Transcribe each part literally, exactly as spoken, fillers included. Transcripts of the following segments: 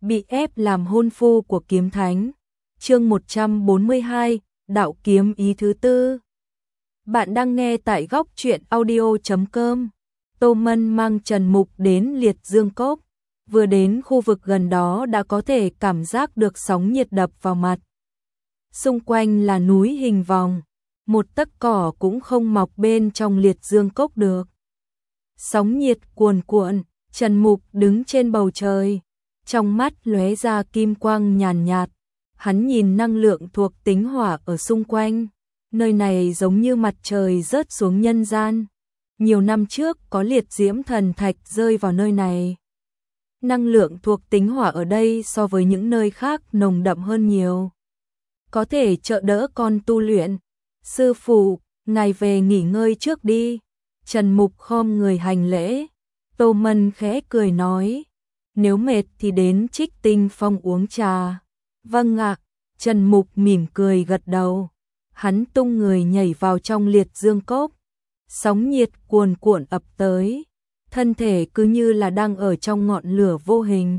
bị ép làm hôn phu của kiếm thánh. Chương một trăm bốn mươi hai, đạo kiếm ý thứ tư. Bạn đang nghe tại góc truyện audio chấm com. Tô Mân mang Trần Mục đến Liệt Dương Cốc. Vừa đến khu vực gần đó đã có thể cảm giác được sóng nhiệt đập vào mặt. Xung quanh là núi hình vòng, một tấc cỏ cũng không mọc bên trong Liệt Dương Cốc được. Sóng nhiệt cuồn cuộn, Trần Mục đứng trên bầu trời, trong mắt lóe ra kim quang nhàn nhạt. Hắn nhìn năng lượng thuộc tính hỏa ở xung quanh, nơi này giống như mặt trời rớt xuống nhân gian. Nhiều năm trước có liệt diễm thần thạch rơi vào nơi này. Năng lượng thuộc tính hỏa ở đây so với những nơi khác nồng đậm hơn nhiều. Có thể trợ đỡ con tu luyện. Sư phụ, ngài về nghỉ ngơi trước đi. Trần Mục khom người hành lễ. Tô Mân khẽ cười nói, nếu mệt thì đến Trích Tinh Phong uống trà. Vâng ạ. Trần Mục mỉm cười gật đầu. Hắn tung người nhảy vào trong Liệt Dương Cốc. Sóng nhiệt cuồn cuộn ập tới, thân thể cứ như là đang ở trong ngọn lửa vô hình.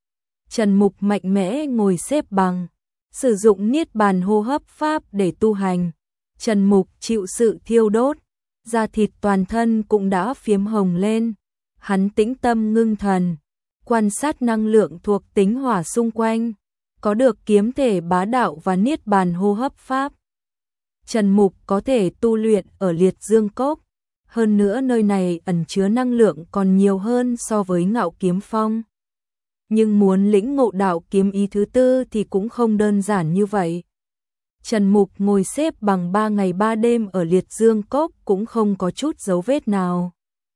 Trần Mục mạnh mẽ ngồi xếp bằng, sử dụng niết bàn hô hấp pháp để tu hành. Trần Mục chịu sự thiêu đốt, da thịt toàn thân cũng đã phiếm hồng lên. Hắn tĩnh tâm ngưng thần, quan sát năng lượng thuộc tính hỏa xung quanh, có được kiếm thể bá đạo và niết bàn hô hấp pháp. Trần Mục có thể tu luyện ở Liệt Dương Cốc, hơn nữa nơi này ẩn chứa năng lượng còn nhiều hơn so với Ngạo Kiếm Phong. Nhưng muốn lĩnh ngộ đạo kiếm ý thứ tư thì cũng không đơn giản như vậy. Trần Mục ngồi xếp bằng ba ngày ba đêm ở Liệt Dương Cốc cũng không có chút dấu vết nào.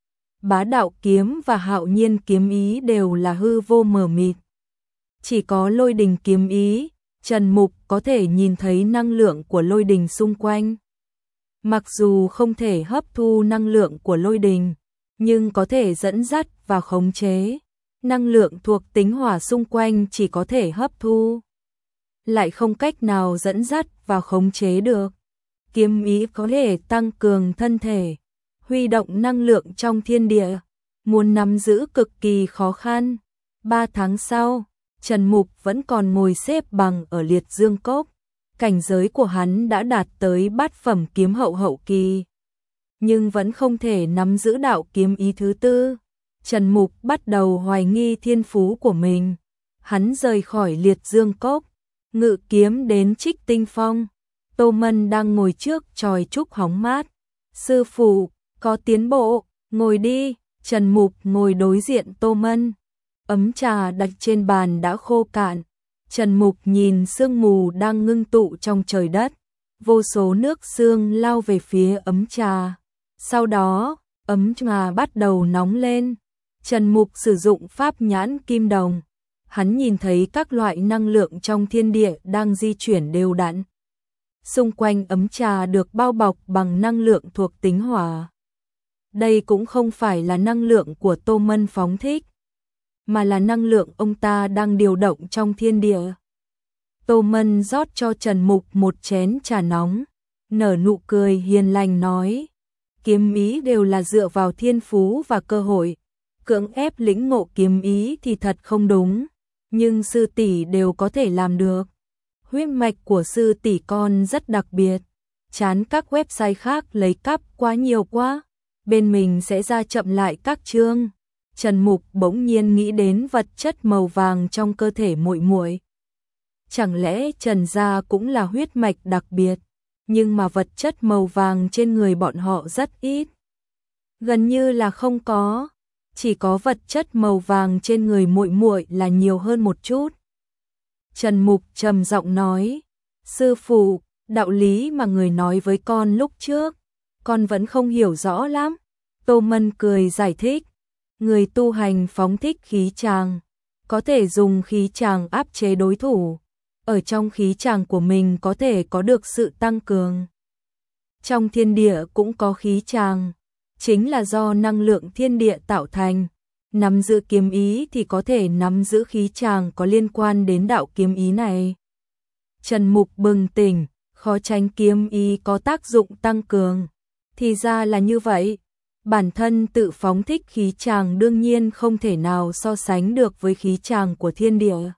Bá đạo kiếm và hạo nhiên kiếm ý đều là hư vô mờ mịt. Chỉ có lôi đình kiếm ý, Trần Mục có thể nhìn thấy năng lượng của lôi đình xung quanh. Mặc dù không thể hấp thu năng lượng của lôi đình, nhưng có thể dẫn dắt và khống chế. Năng lượng thuộc tính hỏa xung quanh chỉ có thể hấp thu, lại không cách nào dẫn dắt và khống chế được. Kiếm ý có thể tăng cường thân thể, huy động năng lượng trong thiên địa, muốn nắm giữ cực kỳ khó khăn. Ba tháng sau, Trần Mục vẫn còn ngồi xếp bằng ở Liệt Dương Cốc. Cảnh giới của hắn đã đạt tới bát phẩm kiếm hậu hậu kỳ, nhưng vẫn không thể nắm giữ đạo kiếm ý thứ tư. Trần Mục bắt đầu hoài nghi thiên phú của mình. Hắn rời khỏi Liệt Dương Cốc, ngự kiếm đến Trích Tinh Phong. Tô Mân đang ngồi trước chòi trúc hóng mát. Sư phụ, có tiến bộ, ngồi đi. Trần Mục ngồi đối diện Tô Mân. Ấm trà đặt trên bàn đã khô cạn. Trần Mục nhìn sương mù đang ngưng tụ trong trời đất. Vô số nước sương lao về phía ấm trà. Sau đó, ấm trà bắt đầu nóng lên. Trần Mục sử dụng pháp nhãn kim đồng. Hắn nhìn thấy các loại năng lượng trong thiên địa đang di chuyển đều đặn. Xung quanh ấm trà được bao bọc bằng năng lượng thuộc tính hỏa. Đây cũng không phải là năng lượng của Tô Mân phóng thích, mà là năng lượng ông ta đang điều động trong thiên địa. Tô Mân rót cho Trần Mục một chén trà nóng, nở nụ cười hiền lành nói, kiếm ý đều là dựa vào thiên phú và cơ hội, cưỡng ép lĩnh ngộ kiếm ý thì thật không đúng, nhưng sư tỷ đều có thể làm được. Huyết mạch của sư tỷ con rất đặc biệt, chán các website khác lấy cắp quá nhiều quá, bên mình sẽ ra chậm lại các chương. Trần Mục bỗng nhiên nghĩ đến vật chất màu vàng trong cơ thể muội muội. Chẳng lẽ Trần gia cũng là huyết mạch đặc biệt, nhưng mà vật chất màu vàng trên người bọn họ rất ít. Gần như là không có, chỉ có vật chất màu vàng trên người muội muội là nhiều hơn một chút. Trần Mục trầm giọng nói, sư phụ, đạo lý mà người nói với con lúc trước, con vẫn không hiểu rõ lắm. Tô Mân cười giải thích. Người tu hành phóng thích khí tràng, có thể dùng khí tràng áp chế đối thủ. Ở trong khí tràng của mình có thể có được sự tăng cường. Trong thiên địa cũng có khí tràng, chính là do năng lượng thiên địa tạo thành. Nắm giữ kiếm ý thì có thể nắm giữ khí tràng có liên quan đến đạo kiếm ý này. Trần Mục bừng tỉnh, khó tránh kiếm ý có tác dụng tăng cường. Thì ra là như vậy. Bản thân tự phóng thích khí tràng đương nhiên không thể nào so sánh được với khí tràng của thiên địa.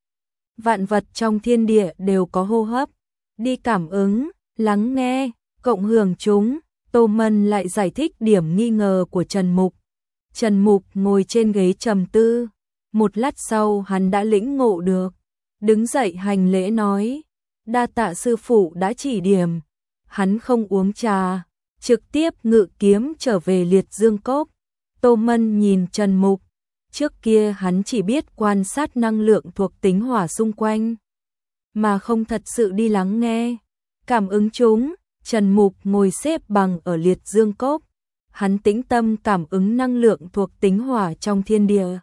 Vạn vật trong thiên địa đều có hô hấp, đi cảm ứng, lắng nghe, cộng hưởng chúng. Tô Mân lại giải thích điểm nghi ngờ của Trần Mục. Trần Mục ngồi trên ghế trầm tư, một lát sau hắn đã lĩnh ngộ được, đứng dậy hành lễ nói, đa tạ sư phụ đã chỉ điểm. Hắn không uống trà, trực tiếp ngự kiếm trở về Liệt Dương Cốc. Tô Mân nhìn Trần Mục, trước kia hắn chỉ biết quan sát năng lượng thuộc tính hỏa xung quanh, mà không thật sự đi lắng nghe, cảm ứng chúng. Trần Mục ngồi xếp bằng ở Liệt Dương Cốc, hắn tĩnh tâm cảm ứng năng lượng thuộc tính hỏa trong thiên địa.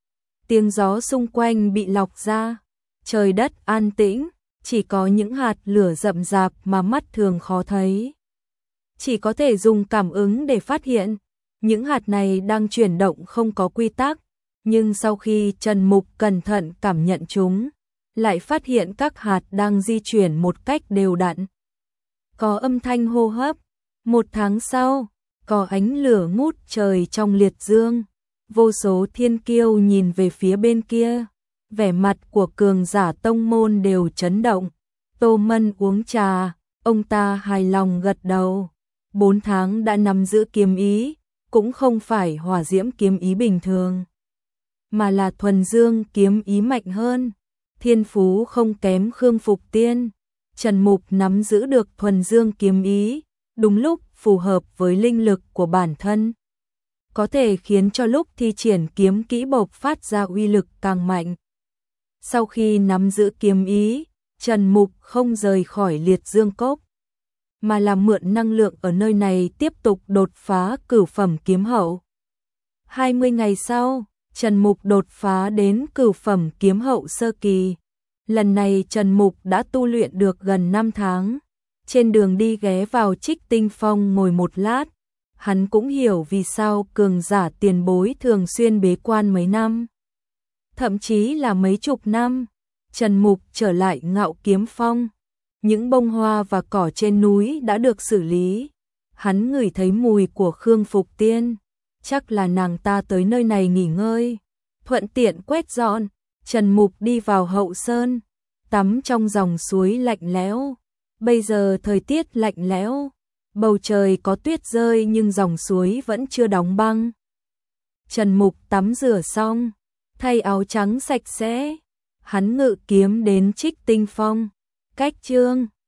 Tiếng gió xung quanh bị lọc ra, trời đất an tĩnh, chỉ có những hạt lửa rậm rạp mà mắt thường khó thấy. Chỉ có thể dùng cảm ứng để phát hiện, những hạt này đang chuyển động không có quy tắc, nhưng sau khi Trần Mục cẩn thận cảm nhận chúng, lại phát hiện các hạt đang di chuyển một cách đều đặn. Có âm thanh hô hấp. Một tháng sau, có ánh lửa ngút trời trong liệt dương. Vô số thiên kiêu nhìn về phía bên kia. Vẻ mặt của cường giả tông môn đều chấn động. Tô Mân uống trà, ông ta hài lòng gật đầu. Bốn tháng đã nắm giữ kiếm ý, cũng không phải hỏa diễm kiếm ý bình thường, mà là thuần dương kiếm ý mạnh hơn. Thiên phú không kém Khương Phục Tiên. Trần Mục nắm giữ được thuần dương kiếm ý, đúng lúc phù hợp với linh lực của bản thân, có thể khiến cho lúc thi triển kiếm kỹ bộc phát ra uy lực càng mạnh. Sau khi nắm giữ kiếm ý, Trần Mục không rời khỏi Liệt Dương Cốc, mà là mượn năng lượng ở nơi này tiếp tục đột phá cửu phẩm kiếm hậu. hai mươi ngày sau, Trần Mục đột phá đến cửu phẩm kiếm hậu sơ kỳ. Lần này Trần Mục đã tu luyện được gần năm tháng. Trên đường đi ghé vào Trích Tinh Phong ngồi một lát, hắn cũng hiểu vì sao cường giả tiền bối thường xuyên bế quan mấy năm, thậm chí là mấy chục năm. Trần Mục trở lại Ngạo Kiếm Phong. Những bông hoa và cỏ trên núi đã được xử lý. Hắn ngửi thấy mùi của Khương Phục Tiên, chắc là nàng ta tới nơi này nghỉ ngơi, thuận tiện quét dọn. Trần Mục đi vào Hậu Sơn, tắm trong dòng suối lạnh lẽo. Bây giờ thời tiết lạnh lẽo, bầu trời có tuyết rơi nhưng dòng suối vẫn chưa đóng băng. Trần Mục tắm rửa xong, thay áo trắng sạch sẽ, hắn ngự kiếm đến Trích Tinh Phong. Cách chương